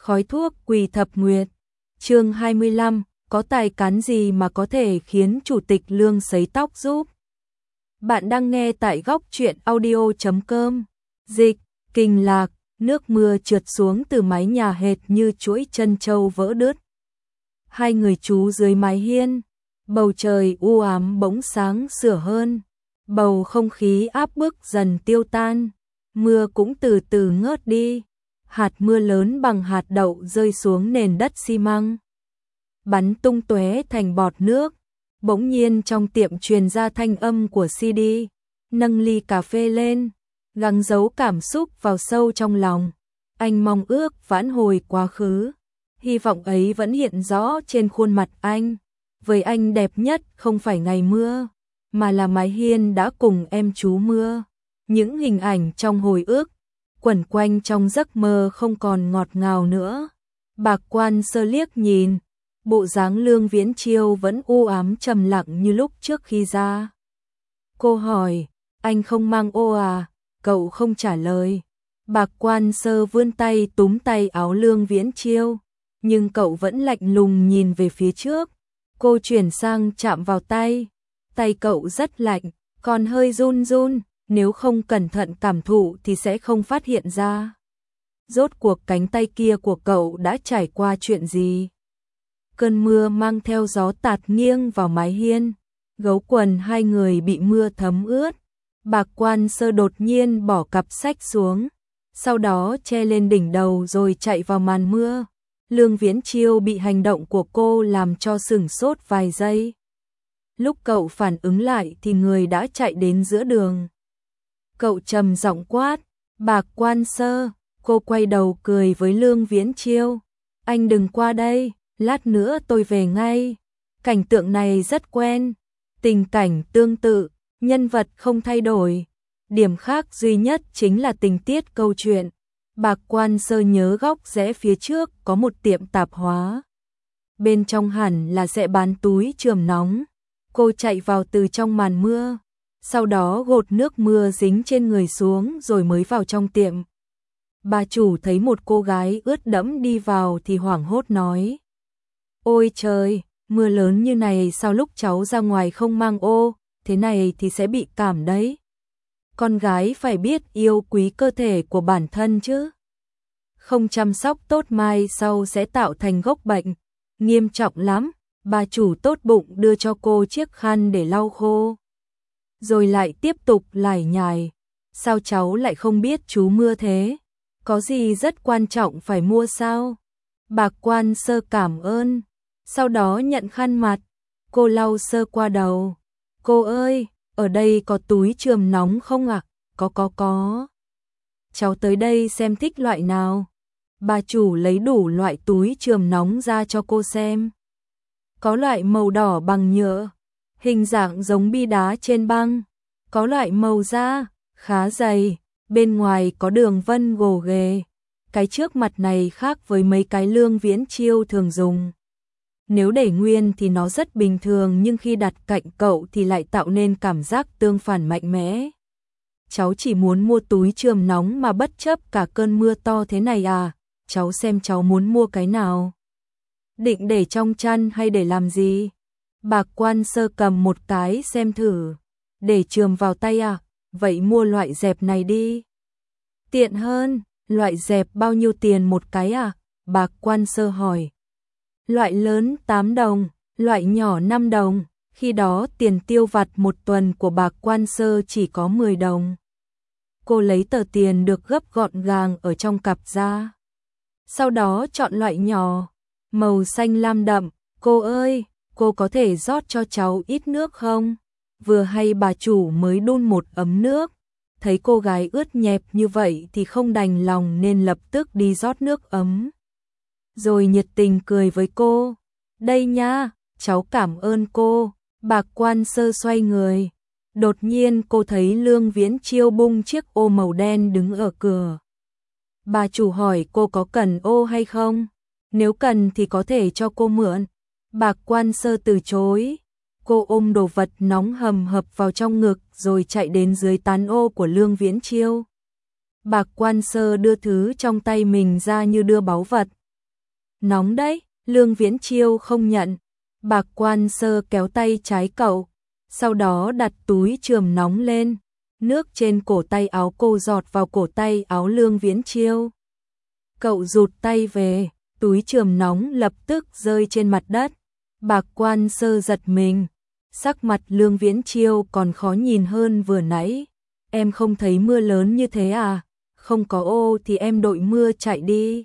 Khói thuốc Quỳ Thập Nguyệt. Chương 25, có tài cán gì mà có thể khiến chủ tịch Lương sấy tóc giúp? Bạn đang nghe tại góc truyện audio.com. Dịch, Kình Lạc, nước mưa trượt xuống từ mái nhà hệt như chuỗi chân châu vỡ đứt. Hai người trú dưới mái hiên, bầu trời u ám bỗng sáng sủa hơn, bầu không khí áp bức dần tiêu tan, mưa cũng từ từ ngớt đi. Hạt mưa lớn bằng hạt đậu rơi xuống nền đất xi măng, bắn tung tóe thành bọt nước. Bỗng nhiên trong tiệm truyền ra thanh âm của CD, nâng ly cà phê lên, gắng giấu cảm xúc vào sâu trong lòng. Anh mong ước vãn hồi quá khứ, hy vọng ấy vẫn hiện rõ trên khuôn mặt anh. Với anh đẹp nhất không phải ngày mưa, mà là mái hiên đã cùng em trú mưa. Những hình ảnh trong hồi ức quẩn quanh trong giấc mơ không còn ngọt ngào nữa. Bạc Quan Sơ liếc nhìn, bộ dáng Lương Viễn Chiêu vẫn u ám trầm lặng như lúc trước khi ra. Cô hỏi, anh không mang ô à? Cậu không trả lời. Bạc Quan Sơ vươn tay túm tay áo Lương Viễn Chiêu, nhưng cậu vẫn lạnh lùng nhìn về phía trước. Cô chuyển sang chạm vào tay cậu rất lạnh, còn hơi run run. Nếu không cẩn thận cảm thụ thì sẽ không phát hiện ra. Rốt cuộc cánh tay kia của cậu đã trải qua chuyện gì? Cơn mưa mang theo gió tạt nghiêng vào mái hiên, gấu quần hai người bị mưa thấm ướt. Bạc Quan Sơ đột nhiên bỏ cặp sách xuống, sau đó che lên đỉnh đầu rồi chạy vào màn mưa. Lương Viễn Chiêu bị hành động của cô làm cho sửng sốt vài giây. Lúc cậu phản ứng lại thì người đã chạy đến giữa đường. Cậu trầm giọng quát, Bạc Quan Sơ. Cô quay đầu cười với Lương Viễn Chiêu, anh đừng qua đây, lát nữa tôi về ngay. Cảnh tượng này rất quen, tình cảnh tương tự, nhân vật không thay đổi. Điểm khác duy nhất chính là tình tiết câu chuyện. Bạc Quan Sơ nhớ góc rẽ phía trước có một tiệm tạp hóa, bên trong hẳn là sẽ bán túi chườm nóng. Cô chạy vào từ trong màn mưa, sau đó gột nước mưa dính trên người xuống rồi mới vào trong tiệm. Bà chủ thấy một cô gái ướt đẫm đi vào thì hoảng hốt nói, ôi trời, mưa lớn như này sao lúc cháu ra ngoài không mang ô, thế này thì sẽ bị cảm đấy. Con gái phải biết yêu quý cơ thể của bản thân chứ. Không chăm sóc tốt mai sau sẽ tạo thành gốc bệnh, nghiêm trọng lắm. Bà chủ tốt bụng đưa cho cô chiếc khăn để lau khô, rồi lại tiếp tục lải nhải, sao cháu lại không biết chú mưa thế? Có gì rất quan trọng phải mua sao? Bạc Quan Sơ cảm ơn, sau đó nhận khăn mặt, cô lau sơ qua đầu. Cô ơi, ở đây có túi chườm nóng không ạ? Có. Cháu tới đây xem thích loại nào. Bà chủ lấy đủ loại túi chườm nóng ra cho cô xem. Có loại màu đỏ bằng nhựa, hình dạng giống bi đá trên băng. Có loại màu da, khá dày, bên ngoài có đường vân gồ ghề. Cái trước mặt này khác với mấy cái Lương Viễn Chiêu thường dùng. Nếu để nguyên thì nó rất bình thường, nhưng khi đặt cạnh cậu thì lại tạo nên cảm giác tương phản mạnh mẽ. Cháu chỉ muốn mua túi chườm nóng mà bất chấp cả cơn mưa to thế này à? Cháu xem cháu muốn mua cái nào? Định để trong chăn hay để làm gì? Bạc Quan Sơ cầm một cái xem thử. Để chườm vào tay à? Vậy mua loại dẹp này đi. Tiện hơn. Loại dẹp bao nhiêu tiền một cái à? Bạc Quan Sơ hỏi. Loại lớn 8 đồng, loại nhỏ 5 đồng. Khi đó tiền tiêu vặt một tuần của Bạc Quan Sơ chỉ có 10 đồng. Cô lấy tờ tiền được gấp gọn gàng ở trong cặp ra, sau đó chọn loại nhỏ, màu xanh lam đậm. Cô ơi, cô có thể rót cho cháu ít nước không? Vừa hay bà chủ mới đun một ấm nước, thấy cô gái ướt nhẹp như vậy thì không đành lòng nên lập tức đi rót nước ấm. Rồi nhiệt tình cười với cô, đây nha, cháu cảm ơn cô. Bạc Quan Sơ xoay người, đột nhiên cô thấy Lương Viễn Chiêu bung chiếc ô màu đen đứng ở cửa. Bà chủ hỏi cô có cần ô hay không? Nếu cần thì có thể cho cô mượn. Bạc Quan Sơ từ chối. Cô ôm đồ vật nóng hầm hập vào trong ngực rồi chạy đến dưới tán ô của Lương Viễn Chiêu. Bạc Quan Sơ đưa thứ trong tay mình ra như đưa báu vật, Nóng đấy, Lương Viễn Chiêu không nhận. Bạc Quan Sơ kéo tay trái cậu, sau đó đặt túi chườm nóng lên. Nước trên cổ tay áo cô giọt vào cổ tay áo Lương Viễn Chiêu. Cậu rụt tay về, túi chườm nóng lập tức rơi trên mặt đất. Bạc Quan Sơ giật mình, sắc mặt Lương Viễn Chiêu còn khó nhìn hơn vừa nãy. Em không thấy mưa lớn như thế à? Không có ô thì em đội mưa chạy đi.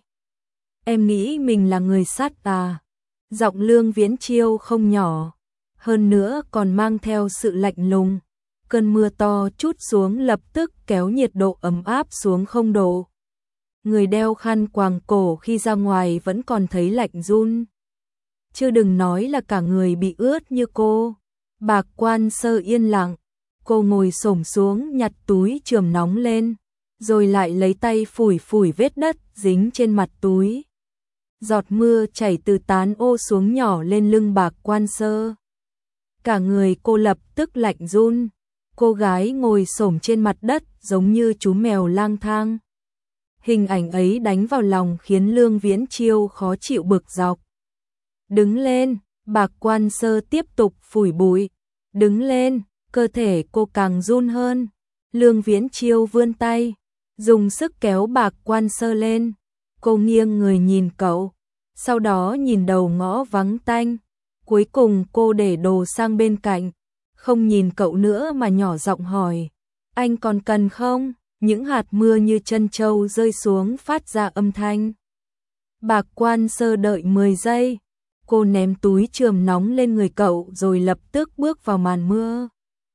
Em nghĩ mình là người sắt à? Giọng Lương Viễn Chiêu không nhỏ, hơn nữa còn mang theo sự lạnh lùng. Cơn mưa to trút xuống lập tức kéo nhiệt độ ấm áp xuống 0 độ. Người đeo khăn quàng cổ khi ra ngoài vẫn còn thấy lạnh run. Chứ đừng nói là cả người bị ướt như cô. Bạc Quan Sơ yên lặng, cô ngồi xổm xuống nhặt túi chườm nóng lên, rồi lại lấy tay phủi phủi vết đất dính trên mặt túi. Giọt mưa chảy từ tán ô xuống nhỏ lên lưng Bạc Quan Sơ. Cả người cô lập tức lạnh run. Cô gái ngồi xổm trên mặt đất giống như chú mèo lang thang. Hình ảnh ấy đánh vào lòng khiến Lương Viễn Chiêu khó chịu bực dọc. Đứng lên, Bạc Quan Sơ tiếp tục phủi bụi. Đứng lên, cơ thể cô càng run hơn. Lương Viễn Chiêu vươn tay, dùng sức kéo Bạc Quan Sơ lên. Cô nghiêng người nhìn cậu, sau đó nhìn đầu ngõ vắng tanh. Cuối cùng cô để đồ sang bên cạnh, không nhìn cậu nữa mà nhỏ giọng hỏi. Anh còn cần không? Những hạt mưa như chân trâu rơi xuống phát ra âm thanh. Bạc Quan Sơ đợi 10 giây. Cô ném túi chườm nóng lên người cậu rồi lập tức bước vào màn mưa.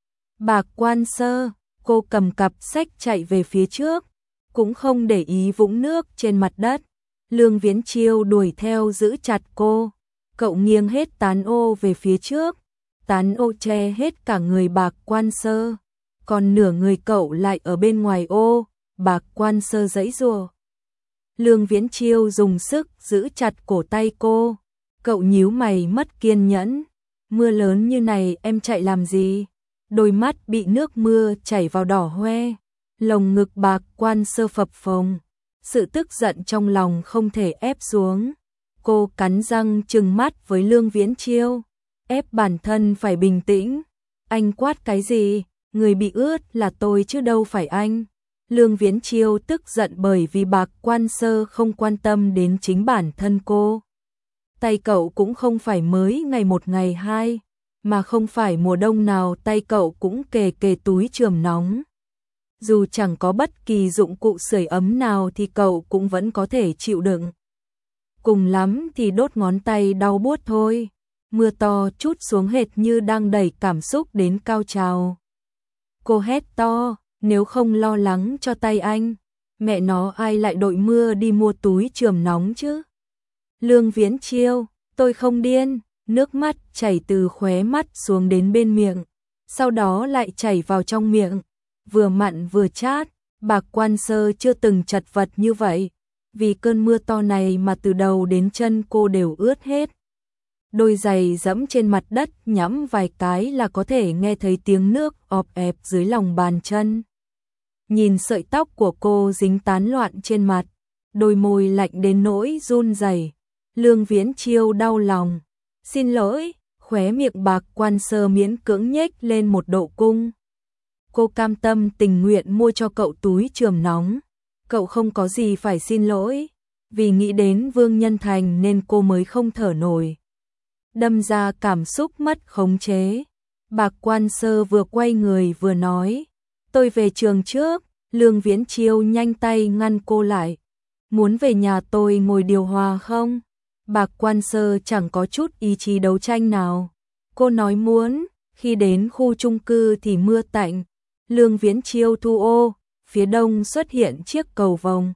Bạc Quan Sơ, cô cầm cặp sách chạy về phía trước, cũng không để ý vũng nước trên mặt đất. Lương Viễn Chiêu đuổi theo giữ chặt cô. Cậu nghiêng hết tán ô về phía trước. Tán ô che hết cả người Bạc Quan Sơ, còn nửa người cậu lại ở bên ngoài ô. Bạc Quan Sơ giãy giụa. Lương Viễn Chiêu dùng sức giữ chặt cổ tay cô. Cậu nhíu mày mất kiên nhẫn. Mưa lớn như này em chạy làm gì? Đôi mắt bị nước mưa chảy vào đỏ hoe. Lồng ngực Bạc Quan Sơ phập phồng. Sự tức giận trong lòng không thể ép xuống. Cô cắn răng trừng mắt với Lương Viễn Chiêu, ép bản thân phải bình tĩnh. Anh quát cái gì? Người bị ướt là tôi chứ đâu phải anh. Lương Viễn Chiêu tức giận bởi vì Bạc Quan Sơ không quan tâm đến chính bản thân cô. Tay cậu cũng không phải mới ngày 1 ngày 2, mà không phải mùa đông nào tay cậu cũng kề kề túi chườm nóng. Dù chẳng có bất kỳ dụng cụ sưởi ấm nào thì cậu cũng vẫn có thể chịu đựng. Cùng lắm thì đốt ngón tay đau buốt thôi. Mưa to trút xuống hệt như đang đẩy cảm xúc đến cao trào. Cô hét to, nếu không lo lắng cho tay anh, mẹ nó ai lại đội mưa đi mua túi chườm nóng chứ? Lương Viễn Chiêu, tôi không điên. Nước mắt chảy từ khóe mắt xuống đến bên miệng, sau đó lại chảy vào trong miệng, vừa mặn vừa chát. Bạc Quan Sơ chưa từng chật vật như vậy, vì cơn mưa to này mà từ đầu đến chân cô đều ướt hết. Đôi giày dẫm trên mặt đất nhẫm vài cái là có thể nghe thấy tiếng nước ọp ẹp dưới lòng bàn chân. Nhìn sợi tóc của cô dính tán loạn trên mặt, đôi môi lạnh đến nỗi run rẩy. Lương Viễn Chiêu đau lòng. Xin lỗi, khóe miệng Bạc Quan Sơ miễn cưỡng nhếch lên một độ cung. Cô cam tâm tình nguyện mua cho cậu túi chườm nóng. Cậu không có gì phải xin lỗi, vì nghĩ đến Vương Nhân Thành nên cô mới không thở nổi. Đâm ra cảm xúc mất khống chế. Bạc Quan Sơ vừa quay người vừa nói, tôi về trường trước. Lương Viễn Chiêu nhanh tay ngăn cô lại. Muốn về nhà tôi ngồi điều hòa không? Bạc Quan Sơ chẳng có chút ý chí đấu tranh nào. Cô nói muốn. Khi đến khu chung cư thì mưa tạnh. Lương Viễn Chiêu thu ô, phía đông xuất hiện chiếc cầu vồng.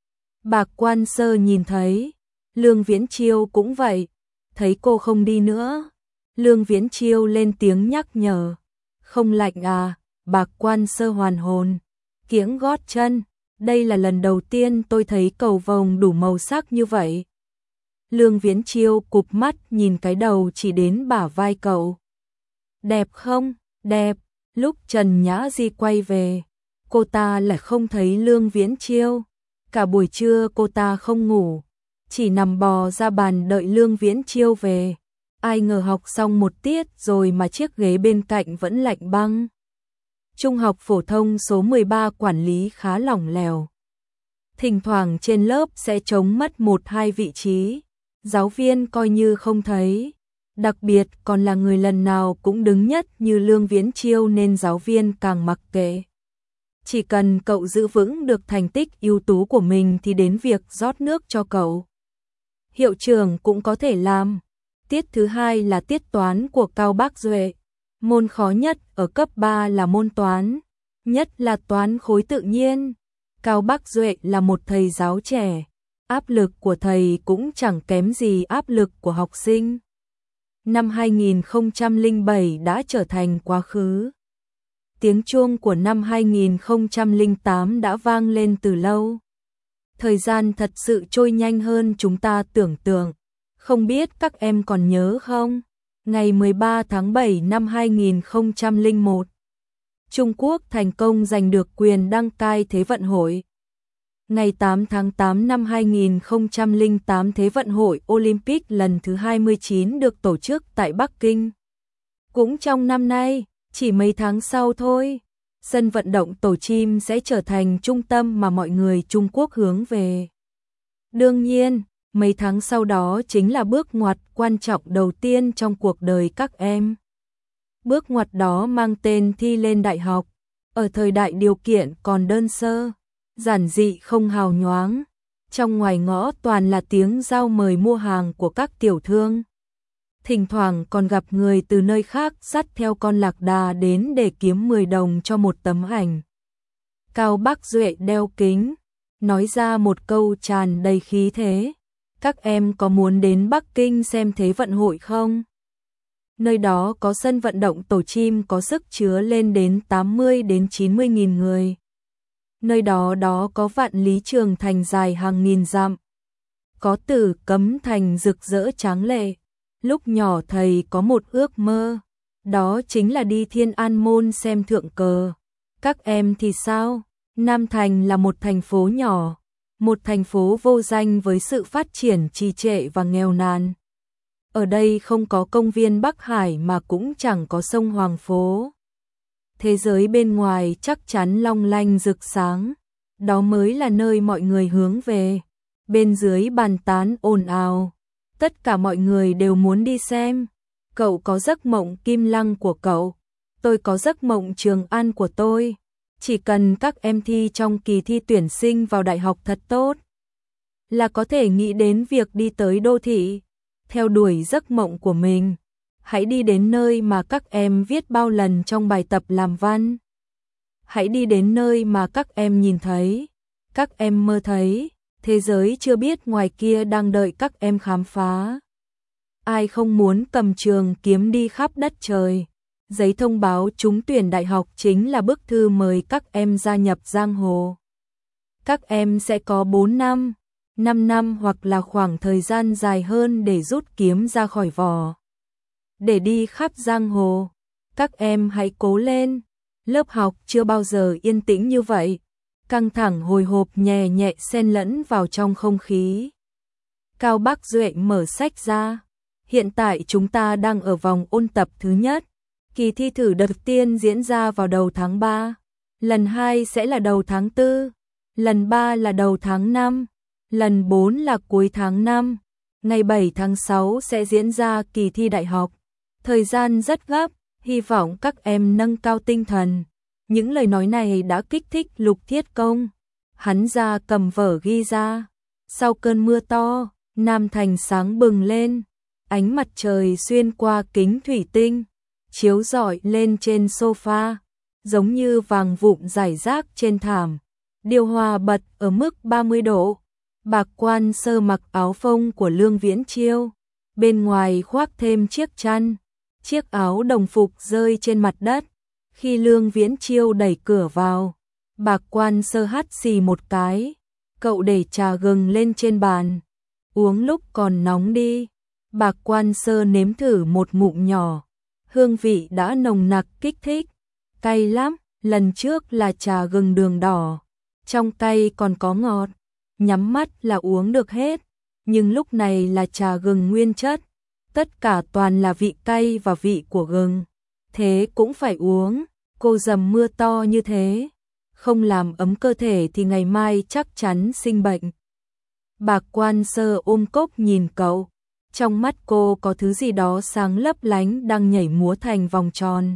Bạc Quan Sơ nhìn thấy, Lương Viễn Chiêu cũng vậy. Thấy cô không đi nữa, Lương Viễn Chiêu lên tiếng nhắc nhở. Không lạnh à? Bạc Quan Sơ hoàn hồn, kiễng gót chân. Đây là lần đầu tiên tôi thấy cầu vồng đủ màu sắc như vậy. Lương Viễn Chiêu cụp mắt nhìn cái đầu chỉ đến bả vai cậu. Đẹp không? Đẹp. Lúc Trần Nhã Di quay về, cô ta lại không thấy Lương Viễn Chiêu. Cả buổi trưa cô ta không ngủ. chỉ nằm bò ra bàn đợi Lương Viễn Chiêu về. Ai ngờ học xong một tiết rồi mà chiếc ghế bên cạnh vẫn lạnh băng. Trung học phổ thông số 13 quản lý khá lỏng lẻo. Thỉnh thoảng trên lớp sẽ trống mất 1-2 vị trí, giáo viên coi như không thấy. Đặc biệt còn là người lần nào cũng đứng nhất như Lương Viễn Chiêu nên giáo viên càng mặc kệ. Chỉ cần cậu giữ vững được thành tích ưu tú của mình thì đến việc rót nước cho cậu, hiệu trưởng cũng có thể làm. Tiết thứ hai là tiết toán của Cao Bác Duệ. Môn khó nhất ở cấp 3 là môn toán, nhất là toán khối tự nhiên. Cao Bác Duệ là một thầy giáo trẻ, áp lực của thầy cũng chẳng kém gì áp lực của học sinh. Năm 2007 đã trở thành quá khứ. Tiếng chuông của năm 2008 đã vang lên từ lâu. Thời gian thật sự trôi nhanh hơn chúng ta tưởng tượng. Không biết các em còn nhớ không? Ngày 13 tháng 7 năm 2001, Trung Quốc thành công giành được quyền đăng cai Thế vận hội. Ngày 8 tháng 8 năm 2008 Thế vận hội Olympic lần thứ 29 được tổ chức tại Bắc Kinh. Cũng trong năm nay, chỉ mấy tháng sau thôi, sân vận động Tổ Chim sẽ trở thành trung tâm mà mọi người Trung Quốc hướng về. Đương nhiên, mấy tháng sau đó chính là bước ngoặt quan trọng đầu tiên trong cuộc đời các em. Bước ngoặt đó mang tên thi lên đại học, ở thời đại điều kiện còn đơn sơ, giản dị không hào nhoáng. Trong ngoài ngõ toàn là tiếng rao mời mua hàng của các tiểu thương. Thỉnh thoảng còn gặp người từ nơi khác dắt theo con lạc đà đến để kiếm 10 đồng cho một tấm ảnh. Cao Bác Duệ đeo kính, nói ra một câu tràn đầy khí thế. Các em có muốn đến Bắc Kinh xem Thế vận hội không? Nơi đó có sân vận động Tổ Chim có sức chứa lên đến 80 đến 90 nghìn người. Nơi đó có vạn lý trường thành dài hàng nghìn dặm. Có Tử Cấm Thành rực rỡ tráng lệ. Lúc nhỏ thầy có một ước mơ, đó chính là đi Thiên An Môn xem thượng cờ. Các em thì sao? Nam Thành là một thành phố nhỏ, một thành phố vô danh với sự phát triển trì trệ và nghèo nàn. Ở đây không có công viên Bắc Hải mà cũng chẳng có sông Hoàng Phố. Thế giới bên ngoài chắc chắn long lanh rực sáng, đó mới là nơi mọi người hướng về. Bên dưới bàn tán ồn ào, tất cả mọi người đều muốn đi xem. Cậu có giấc mộng Kim Lăng của cậu, tôi có giấc mộng Trường An của tôi. Chỉ cần các em thi trong kỳ thi tuyển sinh vào đại học thật tốt, là có thể nghĩ đến việc đi tới đô thị, theo đuổi giấc mộng của mình. Hãy đi đến nơi mà các em viết bao lần trong bài tập làm văn. Hãy đi đến nơi mà các em nhìn thấy, các em mơ thấy, thế giới chưa biết ngoài kia đang đợi các em khám phá. Ai không muốn cầm trường kiếm đi khắp đất trời? Giấy thông báo trúng tuyển đại học chính là bức thư mời các em gia nhập giang hồ. Các em sẽ có 4 năm, 5 năm hoặc là khoảng thời gian dài hơn để rút kiếm ra khỏi vỏ, để đi khắp giang hồ. Các em hãy cố lên. Lớp học chưa bao giờ yên tĩnh như vậy, căng thẳng hồi hộp nhẹ nhẹ xen lẫn vào trong không khí. Cao Bác Duệ mở sách ra. Hiện tại chúng ta đang ở vòng ôn tập thứ nhất. Kỳ thi thử đợt tiên diễn ra vào đầu tháng 3, lần 2 sẽ là đầu tháng 4, lần 3 là đầu tháng 5, lần 4 là cuối tháng 5. Ngày 7 tháng 6 sẽ diễn ra kỳ thi đại học. Thời gian rất gấp, hy vọng các em nâng cao tinh thần. Những lời nói này đã kích thích Lục Thiết Công. Hắn ra cầm vở ghi ra. Sau cơn mưa to, Nam Thành sáng bừng lên. Ánh mặt trời xuyên qua kính thủy tinh, chiếu rọi lên trên sofa, giống như vàng vụn rải rác trên thảm. Điều hòa bật ở mức 30 độ. Bạc Quan Sơ mặc áo phông của Lương Viễn Chiêu, bên ngoài khoác thêm chiếc chăn. Chiếc áo đồng phục rơi trên mặt đất. Khi Lương Viễn Chiêu đẩy cửa vào, Bạc Quan Sơ hắt xì một cái. Cậu để trà gừng lên trên bàn, uống lúc còn nóng đi. Bạc Quan Sơ nếm thử một ngụm nhỏ, hương vị đã nồng nặc kích thích. Cay lắm, lần trước là trà gừng đường đỏ, trong cay còn có ngọt, nhắm mắt là uống được hết. nhưng lúc này là trà gừng nguyên chất, tất cả toàn là vị cay và vị của gừng, thế cũng phải uống, cô dầm mưa to như thế, không làm ấm cơ thể thì ngày mai chắc chắn sinh bệnh. Bạc Quan Sơ ôm cốc nhìn cậu, trong mắt cô có thứ gì đó sáng lấp lánh đang nhảy múa thành vòng tròn.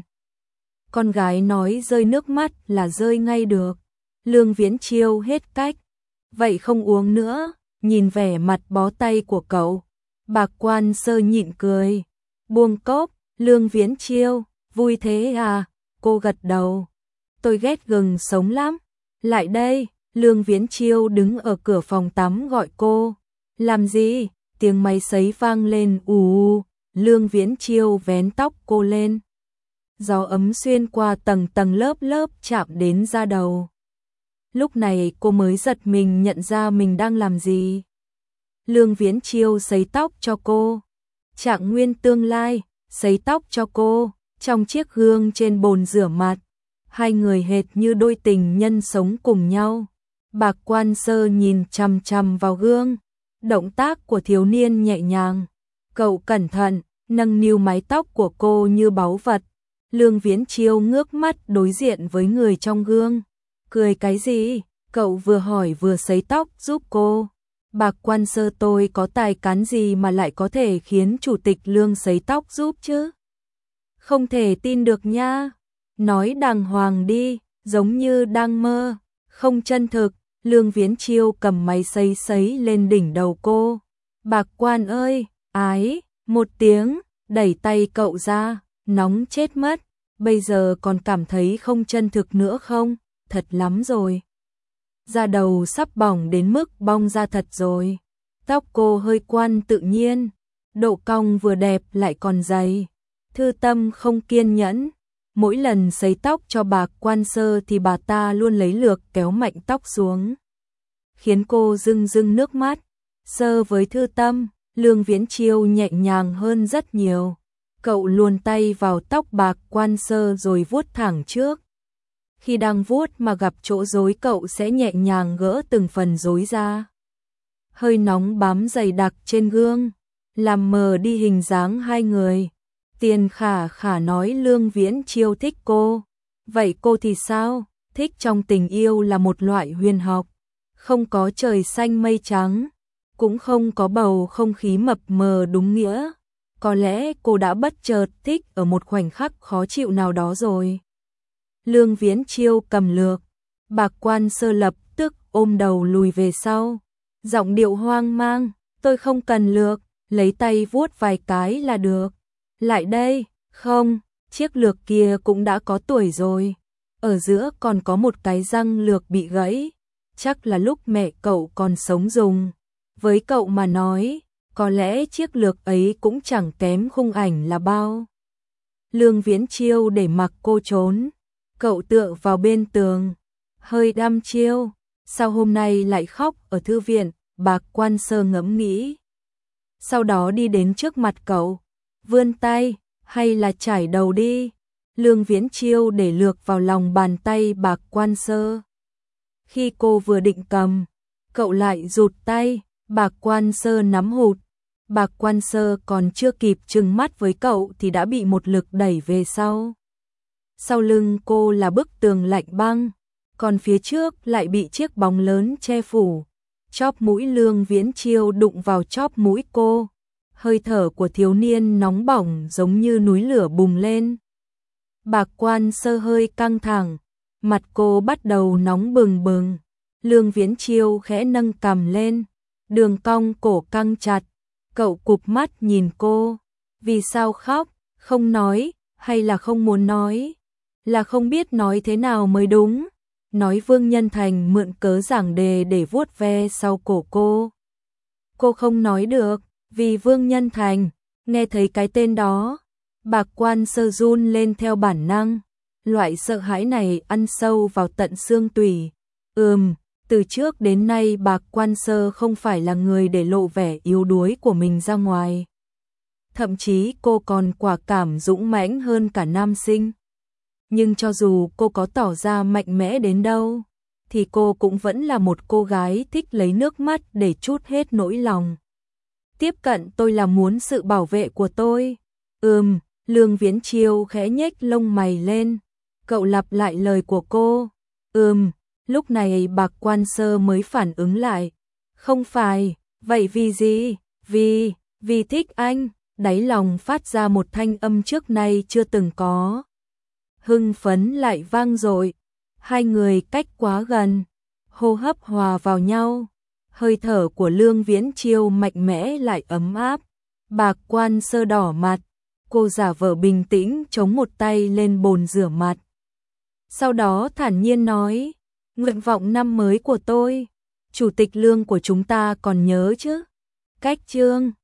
Con gái nói rơi nước mắt là rơi ngay được. Lương Viễn Chiêu hết cách. Vậy không uống nữa, nhìn vẻ mặt bó tay của cậu. Bạc Quan Sơ nhịn cười. Buông cốc, Lương Viễn Chiêu, vui thế à? Cô gật đầu. Tôi ghét gừng sống lắm. Lại đây, Lương Viễn Chiêu đứng ở cửa phòng tắm gọi cô. Làm gì? Tiếng máy sấy vang lên ù. Lương Viễn Chiêu vén tóc cô lên. Gió ấm xuyên qua tầng tầng lớp lớp chạm đến da đầu. Lúc này cô mới giật mình nhận ra mình đang làm gì. Lương Viễn Chiêu sấy tóc cho cô. Trạng Nguyên tương lai, sấy tóc cho cô, trong chiếc gương trên bồn rửa mặt. Hai người hệt như đôi tình nhân sống cùng nhau. Bạc Quan Sơ nhìn chằm chằm vào gương. Động tác của thiếu niên nhẹ nhàng. Cậu cẩn thận, nâng niu mái tóc của cô như báu vật. Lương Viễn Chiêu ngước mắt đối diện với người trong gương. Cười cái gì? Cậu vừa hỏi vừa sấy tóc giúp cô. Bạc Quan Sơ, tôi có tài cán gì mà lại có thể khiến chủ tịch Lương sấy tóc giúp chứ? Không thể tin được nha. Nói đàng hoàng đi, giống như đang mơ, không chân thực. Lương Viễn Chiêu cầm máy sấy sấy lên đỉnh đầu cô. Bạc Quan ơi, ái, một tiếng, đẩy tay cậu ra, nóng chết mất. Bây giờ còn cảm thấy không chân thực nữa không? Thật lắm rồi. Da đầu sắp bỏng đến mức bong ra thật rồi. Tóc cô hơi Quan tự nhiên, độ cong vừa đẹp lại còn dày. Thư Tâm không kiên nhẫn. Mỗi lần sấy tóc cho Bạc Quan Sơ thì bà ta luôn lấy lược kéo mạnh tóc xuống, khiến cô rưng rưng nước mắt. Sơ với Thư Tâm, Lương Viễn Chiêu nhẹ nhàng hơn rất nhiều. Cậu luồn tay vào tóc Bạc Quan Sơ rồi vuốt thẳng trước. Khi đang vuốt mà gặp chỗ rối cậu sẽ nhẹ nhàng gỡ từng phần rối ra. Hơi nóng bám dày đặc trên gương, làm mờ đi hình dáng hai người. Tiền Khả Khả nói Lương Viễn Chiêu thích cô. Vậy cô thì sao? Thích trong tình yêu là một loại huyền học. Không có trời xanh mây trắng, cũng không có bầu không khí mập mờ đúng nghĩa. Có lẽ cô đã bất chợt thích ở một khoảnh khắc khó chịu nào đó rồi. Lương Viễn Chiêu cầm lược. Bạc Quan Sơ lập tức ôm đầu lùi về sau. Giọng điệu hoang mang, tôi không cần lược, lấy tay vuốt vài cái là được. Lại đây, không, chiếc lược kia cũng đã có tuổi rồi. Ở giữa còn có một cái răng lược bị gãy. Chắc là lúc mẹ cậu còn sống dùng. Với cậu mà nói, có lẽ chiếc lược ấy cũng chẳng kém khung ảnh là bao. Lương Viễn Chiêu để mặc cô trốn. Cậu tựa vào bên tường, hơi đăm chiêu. Sao hôm nay lại khóc ở thư viện? Bạc Quan Sơ ngẫm nghĩ. Sau đó đi đến trước mặt cậu, vươn tay, hay là chải đầu đi. Lương Viễn Chiêu để lược vào lòng bàn tay Bạc Quan Sơ. Khi cô vừa định cầm, cậu lại rụt tay. Bạc Quan Sơ nắm hụt. Bạc Quan Sơ còn chưa kịp trừng mắt với cậu thì đã bị một lực đẩy về sau. Sau lưng cô là bức tường lạnh băng, còn phía trước lại bị chiếc bóng lớn che phủ. Chóp mũi Lương Viễn Chiêu đụng vào chóp mũi cô. Hơi thở của thiếu niên nóng bỏng giống như núi lửa bùng lên. Bạc Quan Sơ hơi căng thẳng, mặt cô bắt đầu nóng bừng bừng. Lương Viễn Chiêu khẽ nâng cằm lên, đường cong cổ căng chặt. Cậu cụp mắt nhìn cô. Vì sao khóc? Không nói, hay là không muốn nói? Là không biết nói thế nào mới đúng. Nói Vương Nhân Thành mượn cớ giảng đề để vuốt ve sau cổ cô. Cô không nói được, vì Vương Nhân Thành. Nghe thấy cái tên đó, Bạc Quan Sơ run lên theo bản năng. Loại sợ hãi này ăn sâu vào tận xương tủy. Từ trước đến nay Bạc Quan Sơ không phải là người để lộ vẻ yếu đuối của mình ra ngoài. Thậm chí cô còn quả cảm dũng mãnh hơn cả nam sinh. Nhưng cho dù cô có tỏ ra mạnh mẽ đến đâu, thì cô cũng vẫn là một cô gái thích lấy nước mắt để trút hết nỗi lòng. tiếp cận tôi là muốn sự bảo vệ của tôi. Lương Viễn Chiêu khẽ nhếch lông mày lên. Cậu lặp lại lời của cô. Lúc này Bạc Quan Sơ mới phản ứng lại. Không phải, vậy vì gì? Vì thích anh. Đáy lòng phát ra một thanh âm trước nay chưa từng có. Hưng phấn lại vang dội. Hai người cách quá gần, hô hấp hòa vào nhau. Hơi thở của Lương Viễn Chiêu mạnh mẽ lại ấm áp. Bạc Quan Sơ đỏ mặt, cô giả vờ bình tĩnh chống một tay lên bồn rửa mặt. Sau đó thản nhiên nói, nguyện vọng năm mới của tôi, Chủ tịch Lương của chúng ta còn nhớ chứ? Cách chương